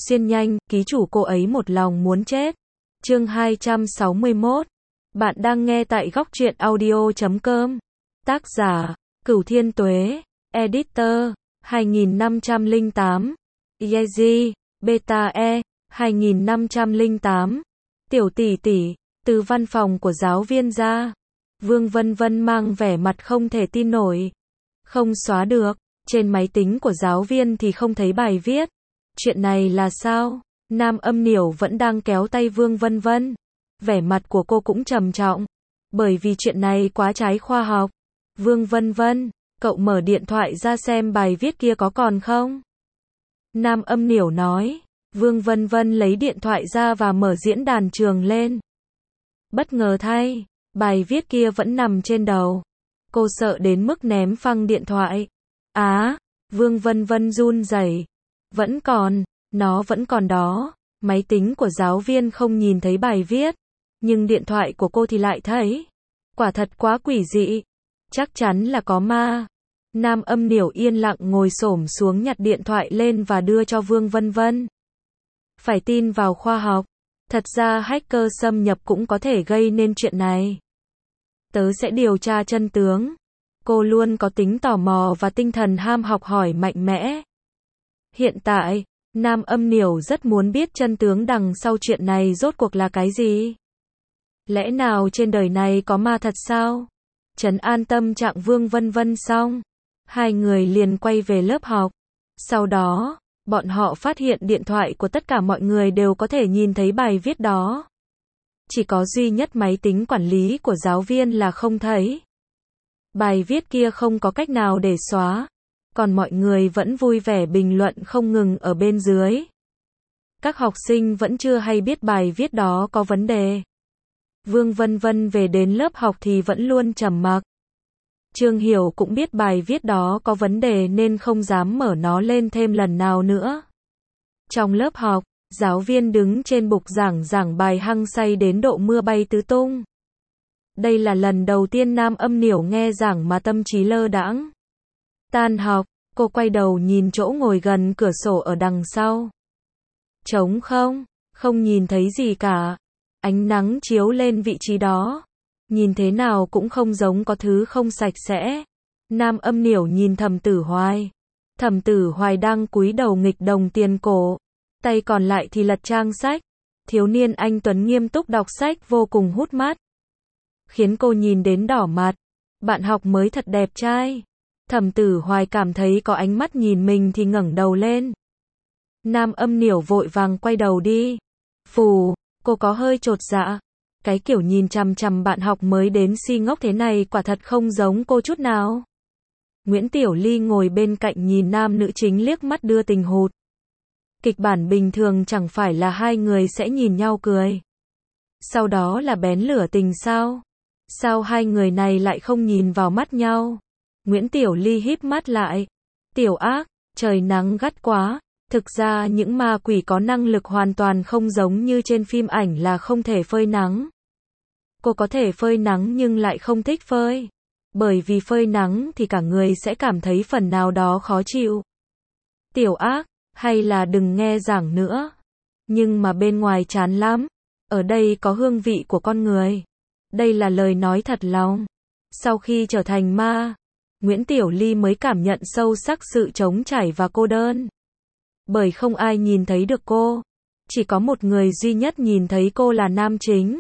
xuyên nhanh, ký chủ cô ấy một lòng muốn chết. Chương 261. Bạn đang nghe tại góc truyện audio.com. Tác giả, Cửu Thiên Tuế. Editor, 2508. Yeji, Beta E, 2508. Tiểu tỷ tỷ, từ văn phòng của giáo viên ra. Vương Vân Vân mang vẻ mặt không thể tin nổi. Không xóa được, trên máy tính của giáo viên thì không thấy bài viết. Chuyện này là sao? Nam Âm Niểu vẫn đang kéo tay Vương Vân Vân. Vẻ mặt của cô cũng trầm trọng. Bởi vì chuyện này quá trái khoa học. Vương Vân Vân, cậu mở điện thoại ra xem bài viết kia có còn không? Nam Âm Niểu nói. Vương Vân Vân lấy điện thoại ra và mở diễn đàn trường lên. Bất ngờ thay, bài viết kia vẫn nằm trên đầu. Cô sợ đến mức ném phăng điện thoại. Vương Vân Vân run rẩy. Vẫn còn, nó vẫn còn đó. Máy tính của giáo viên không nhìn thấy bài viết, nhưng điện thoại của cô thì lại thấy. Quả thật quá quỷ dị. Chắc chắn là có ma. Nam Âm Niểu yên lặng ngồi xổm xuống nhặt điện thoại lên và đưa cho Vương Vân Vân. Phải tin vào khoa học. Thật ra hacker xâm nhập cũng có thể gây nên chuyện này. Tớ sẽ điều tra chân tướng. Cô luôn có tính tò mò và tinh thần ham học hỏi mạnh mẽ. Hiện tại, Nam Âm Niểu rất muốn biết chân tướng đằng sau chuyện này rốt cuộc là cái gì. Lẽ nào trên đời này có ma thật sao? Trấn an tâm trạng Vương Vân Vân xong, hai người liền quay về lớp học. Sau đó, bọn họ phát hiện điện thoại của tất cả mọi người đều có thể nhìn thấy bài viết đó. Chỉ có duy nhất máy tính quản lý của giáo viên là không thấy. Bài viết kia không có cách nào để xóa. Còn mọi người vẫn vui vẻ bình luận không ngừng ở bên dưới. Các học sinh vẫn chưa hay biết bài viết đó có vấn đề. Vương Vân Vân về đến lớp học thì vẫn luôn trầm mặc. Trương Hiểu cũng biết bài viết đó có vấn đề nên không dám mở nó lên thêm lần nào nữa. Trong lớp học, giáo viên đứng trên bục giảng bài hăng say đến độ mưa bay tứ tung. Đây là lần đầu tiên Nam Âm Niểu nghe giảng mà tâm trí lơ đãng. Tan học, cô quay đầu nhìn chỗ ngồi gần cửa sổ ở đằng sau. Trống không, không nhìn thấy gì cả. Ánh nắng chiếu lên vị trí đó. Nhìn thế nào cũng không giống có thứ không sạch sẽ. Nam Âm Niểu nhìn Thẩm Tử Hoài. Thẩm Tử Hoài đang cúi đầu nghịch đồng tiền cổ. Tay còn lại thì lật trang sách. Thiếu niên anh tuấn nghiêm túc đọc sách vô cùng hút mắt. Khiến cô nhìn đến đỏ mặt. Bạn học mới thật đẹp trai. Thẩm Tử Hoài cảm thấy có ánh mắt nhìn mình thì ngẩng đầu lên. Nam Âm Niểu vội vàng quay đầu đi. Phù, cô có hơi chột dạ. Cái kiểu nhìn chằm chằm bạn học mới đến si ngốc thế này quả thật không giống cô chút nào. Nguyễn Tiểu Ly ngồi bên cạnh nhìn nam nữ chính liếc mắt đưa tình hụt. Kịch bản bình thường chẳng phải là hai người sẽ nhìn nhau cười. Sau đó là bén lửa tình sao? Sao hai người này lại không nhìn vào mắt nhau? Nguyễn Tiểu Ly híp mắt lại. Tiểu Ác, trời nắng gắt quá. Thực ra những ma quỷ có năng lực hoàn toàn không giống như trên phim ảnh là không thể phơi nắng. Cô có thể phơi nắng nhưng lại không thích phơi. Bởi vì phơi nắng thì cả người sẽ cảm thấy phần nào đó khó chịu. Tiểu Ác, hay là đừng nghe giảng nữa. Nhưng mà bên ngoài chán lắm. Ở đây có hương vị của con người. Đây là lời nói thật lòng. Sau khi trở thành ma, Nguyễn Tiểu Ly mới cảm nhận sâu sắc sự trống trải và cô đơn. Bởi không ai nhìn thấy được cô. Chỉ có một người duy nhất nhìn thấy cô là nam chính.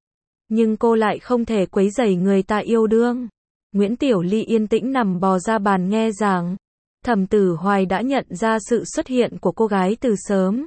Nhưng cô lại không thể quấy rầy người ta yêu đương. Nguyễn Tiểu Ly yên tĩnh nằm bò ra bàn nghe giảng. Thẩm Tử Hoài đã nhận ra sự xuất hiện của cô gái từ sớm.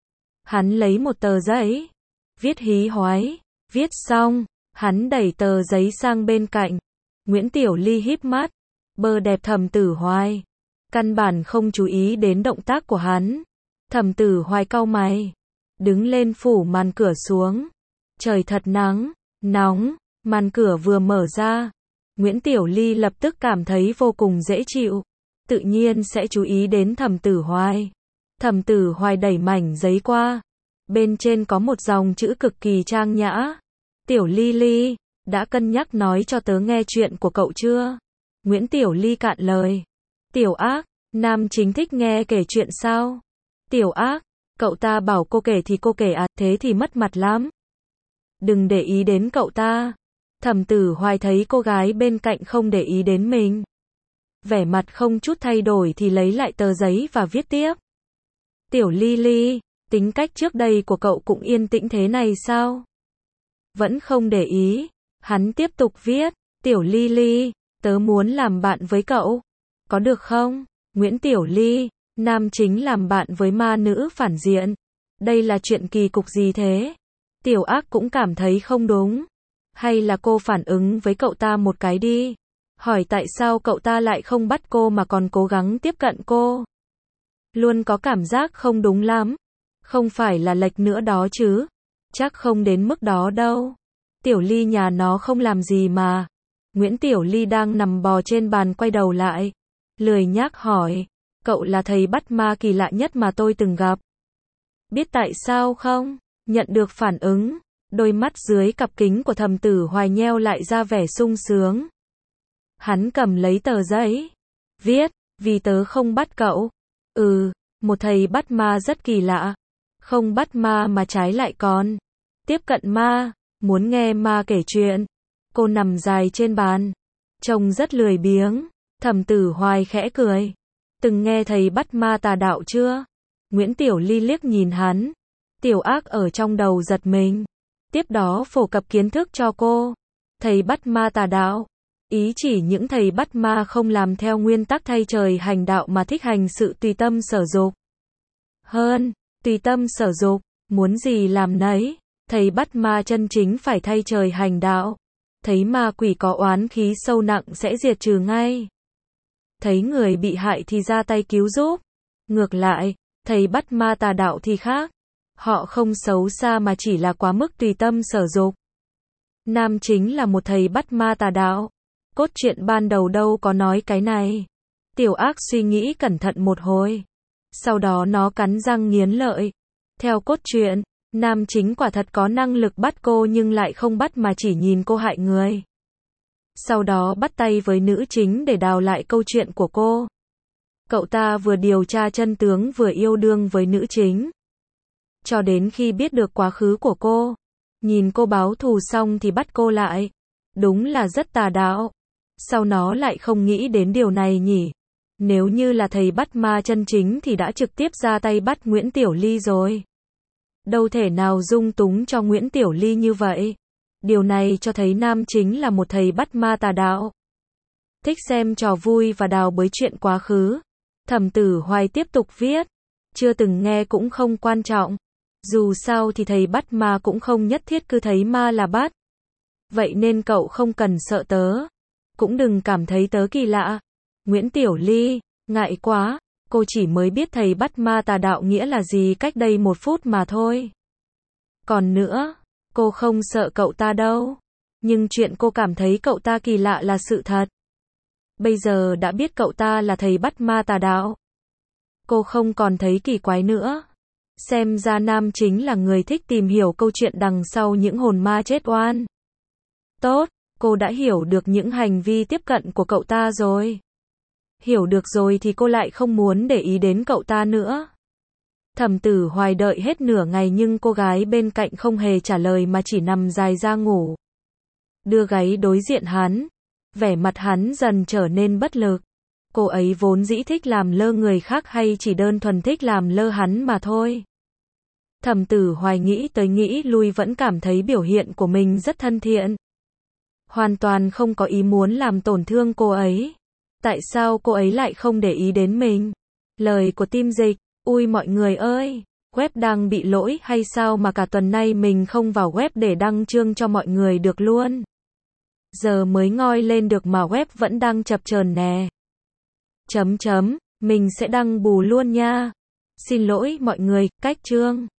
Hắn lấy một tờ giấy. Viết hí hoái. Viết xong, hắn đẩy tờ giấy sang bên cạnh. Nguyễn Tiểu Ly híp mắt. Bơ đẹp Thẩm Tử Hoài. Căn bản không chú ý đến động tác của hắn. Thẩm Tử Hoài cau mày. Đứng lên phủ màn cửa xuống. Trời thật nắng, nóng, màn cửa vừa mở ra. Nguyễn Tiểu Ly lập tức cảm thấy vô cùng dễ chịu. Tự nhiên sẽ chú ý đến Thẩm Tử Hoài. Thẩm Tử Hoài đẩy mảnh giấy qua. Bên trên có một dòng chữ cực kỳ trang nhã. Tiểu Ly Ly, đã cân nhắc nói cho tớ nghe chuyện của cậu chưa? Nguyễn Tiểu Ly cạn lời. Tiểu Ác, nam chính thích nghe kể chuyện sao? Tiểu Ác, Cậu ta bảo cô kể thì cô kể à, thế thì mất mặt lắm. Đừng để ý đến cậu ta. Thẩm Tử Hoài thấy cô gái bên cạnh không để ý đến mình. Vẻ mặt không chút thay đổi thì lấy lại tờ giấy và viết tiếp. Tiểu Ly Ly, tính cách trước đây của cậu cũng yên tĩnh thế này sao? Vẫn không để ý. Hắn tiếp tục viết. Tiểu Ly Ly, tớ muốn làm bạn với cậu. Có được không? Nguyễn Tiểu Ly, nam chính làm bạn với ma nữ phản diện. Đây là chuyện kỳ cục gì thế? Tiểu Ác cũng cảm thấy không đúng. Hay là cô phản ứng với cậu ta một cái đi. Hỏi tại sao cậu ta lại không bắt cô mà còn cố gắng tiếp cận cô. Luôn có cảm giác không đúng lắm. Không phải là lệch nữa đó chứ. Chắc không đến mức đó đâu. Tiểu Ly nhà nó không làm gì mà. Nguyễn Tiểu Ly đang nằm bò trên bàn quay đầu lại. Lười nhác hỏi. Cậu là thầy bắt ma kỳ lạ nhất mà tôi từng gặp. Biết tại sao không? Nhận được phản ứng. Đôi mắt dưới cặp kính của Thẩm Tử Hoài nheo lại ra vẻ sung sướng. Hắn cầm lấy tờ giấy. Viết, vì tớ không bắt cậu. Một thầy bắt ma rất kỳ lạ. Không bắt ma mà trái lại còn tiếp cận ma. Muốn nghe ma kể chuyện. Cô nằm dài trên bàn. Trông rất lười biếng. Thẩm Tử Hoài khẽ cười. Từng nghe thầy bắt ma tà đạo chưa? Nguyễn Tiểu Ly liếc nhìn hắn. Tiểu Ác ở trong đầu giật mình. Tiếp đó phổ cập kiến thức cho cô. Thầy bắt ma tà đạo. Ý chỉ những thầy bắt ma không làm theo nguyên tắc thay trời hành đạo mà thích hành sự tùy tâm sở dục. Tùy tâm sở dục, muốn gì làm nấy. Thầy bắt ma chân chính phải thay trời hành đạo. Thấy ma quỷ có oán khí sâu nặng sẽ diệt trừ ngay. Thấy người bị hại thì ra tay cứu giúp. Ngược lại, thầy bắt ma tà đạo thì khác. Họ không xấu xa mà chỉ là quá mức tùy tâm sở dục. Nam chính là một thầy bắt ma tà đạo. Cốt truyện ban đầu đâu có nói cái này. Tiểu Ác suy nghĩ cẩn thận một hồi. Sau đó nó cắn răng nghiến lợi. Theo cốt truyện, nam chính quả thật có năng lực bắt cô nhưng lại không bắt mà chỉ nhìn cô hại người. Sau đó bắt tay với nữ chính để đào lại câu chuyện của cô. Cậu ta vừa điều tra chân tướng vừa yêu đương với nữ chính. Cho đến khi biết được quá khứ của cô. Nhìn cô báo thù xong thì bắt cô lại. Đúng là rất tà đạo. Sao nó lại không nghĩ đến điều này nhỉ? Nếu như là thầy bắt ma chân chính thì đã trực tiếp ra tay bắt Nguyễn Tiểu Ly rồi. Đâu thể nào dung túng cho Nguyễn Tiểu Ly như vậy. Điều này cho thấy nam chính là một thầy bắt ma tà đạo. Thích xem trò vui và đào bới chuyện quá khứ. Thẩm Tử Hoài tiếp tục viết. Chưa từng nghe cũng không quan trọng. Dù sao thì thầy bắt ma cũng không nhất thiết cứ thấy ma là bắt. Vậy nên cậu không cần sợ tớ. Cũng đừng cảm thấy tớ kỳ lạ. Nguyễn Tiểu Ly, ngại quá. Cô chỉ mới biết thầy bắt ma tà đạo nghĩa là gì cách đây 1 phút mà thôi. Còn nữa, cô không sợ cậu ta đâu. Nhưng chuyện cô cảm thấy cậu ta kỳ lạ là sự thật. Bây giờ đã biết cậu ta là thầy bắt ma tà đạo. Cô không còn thấy kỳ quái nữa. Xem ra nam chính là người thích tìm hiểu câu chuyện đằng sau những hồn ma chết oan. Tốt, cô đã hiểu được những hành vi tiếp cận của cậu ta rồi. Hiểu được rồi thì cô lại không muốn để ý đến cậu ta nữa. Thẩm Tử Hoài đợi hết nửa ngày nhưng cô gái bên cạnh không hề trả lời mà chỉ nằm dài ra ngủ. Đưa gáy đối diện hắn. Vẻ mặt hắn dần trở nên bất lực. Cô ấy vốn dĩ thích làm lơ người khác hay chỉ đơn thuần thích làm lơ hắn mà thôi. Thẩm Tử Hoài nghĩ tới nghĩ lui vẫn cảm thấy biểu hiện của mình rất thân thiện. Hoàn toàn không có ý muốn làm tổn thương cô ấy. Tại sao cô ấy lại không để ý đến mình? Lời của Tim Dịch. Ui mọi người ơi, web đang bị lỗi hay sao mà cả tuần nay mình không vào web để đăng chương cho mọi người được luôn. Giờ mới ngoi lên được mà web vẫn đang chập chờn nè. Mình sẽ đăng bù luôn nha. Xin lỗi mọi người, cách chương.